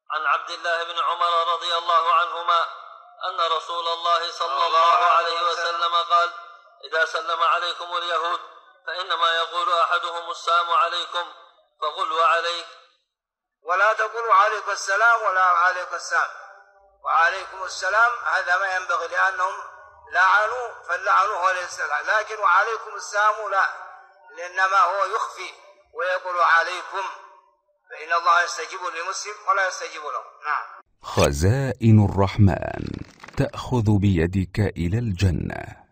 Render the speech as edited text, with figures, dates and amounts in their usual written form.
عن عبد الله بن عمر رضي الله عنهما أن رسول الله صلى الله عليه وسلم قال: إذا سلم عليكم اليهود فإنما يقول أحدهم السلام عليكم فقل وعليك، ولا تقولوا عليكم السلام ولا عليكم السلام، وعليكم السلام هذا ما ينبغي لأنهم لعنوا فاللعنوا هو السلام، لكن وعليكم السلام لا، لأنما هو يخفي ويقول عليكم، فإن الله يستجيب لمسلم ولا يستجيب له. نعم. خزائن الرحمن تأخذ بيدك إلى الجنة.